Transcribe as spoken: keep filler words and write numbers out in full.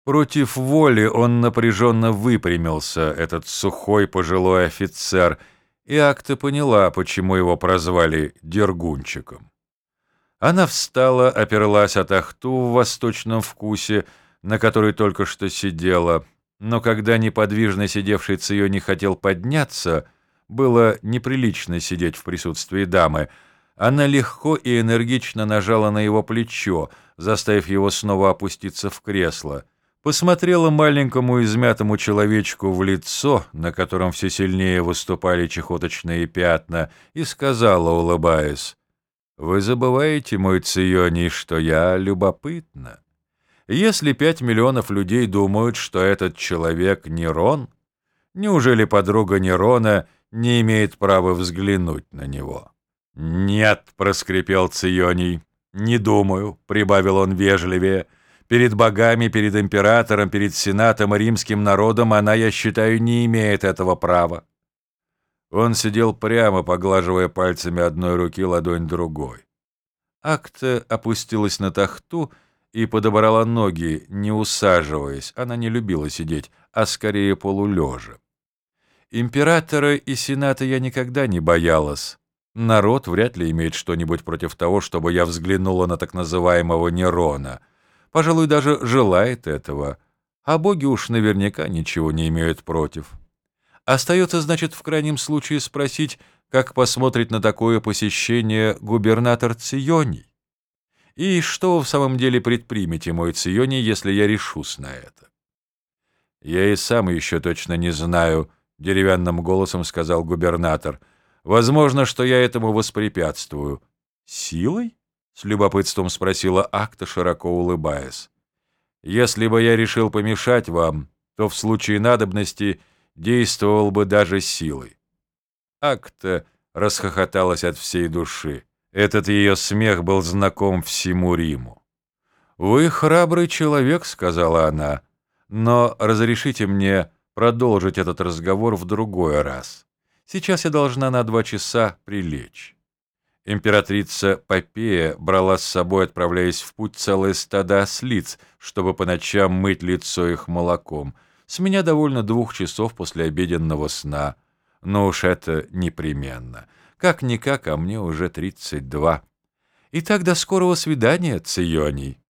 Против воли он напряженно выпрямился, этот сухой пожилой офицер, и Акта поняла, почему его прозвали Дергунчиком. Она встала, оперлась о тахту в восточном вкусе, на которой только что сидела, но когда неподвижно сидевший Ционий хотел подняться, было неприлично сидеть в присутствии дамы, она легко и энергично нажала на его плечо, заставив его снова опуститься в кресло, посмотрела маленькому измятому человечку в лицо, на котором все сильнее выступали чехоточные пятна, и сказала, улыбаясь: «Вы забываете, мой Ционий, что я любопытна. Если пять миллионов людей думают, что этот человек Нерон, неужели подруга Нерона не имеет права взглянуть на него?» «Нет», — проскрипел Ционий, — «не думаю», — прибавил он вежливее. «Перед богами, перед императором, перед сенатом и римским народом она, я считаю, не имеет этого права». Он сидел прямо, поглаживая пальцами одной руки ладонь другой. Акта опустилась на тахту и подобрала ноги, не усаживаясь. Она не любила сидеть, а скорее полулежа. Императора и сената я никогда не боялась. Народ вряд ли имеет что-нибудь против того, чтобы я взглянула на так называемого Нерона. Пожалуй, даже желает этого. А боги уж наверняка ничего не имеют против. Остается, значит, в крайнем случае спросить, как посмотрит на такое посещение губернатор Ционий. И что вы в самом деле предпримете, мой Ционий, если я решусь на это? «Я и сам еще точно не знаю», — деревянным голосом сказал губернатор. «Возможно, что я этому воспрепятствую». «Силой?» — с любопытством спросила Акта, широко улыбаясь. «Если бы я решил помешать вам, то в случае надобности действовал бы даже силой». Акта расхохоталась от всей души. Этот ее смех был знаком всему Риму. «Вы храбрый человек», — сказала она, — «но разрешите мне продолжить этот разговор в другой раз. Сейчас я должна на два часа прилечь». Императрица Попея брала с собой, отправляясь в путь, целое стадо ослиц, чтобы по ночам мыть лицо их молоком. С меня довольно двух часов после обеденного сна. Но уж это непременно. Как-никак, а мне уже тридцать два. Итак, до скорого свидания, Ционий.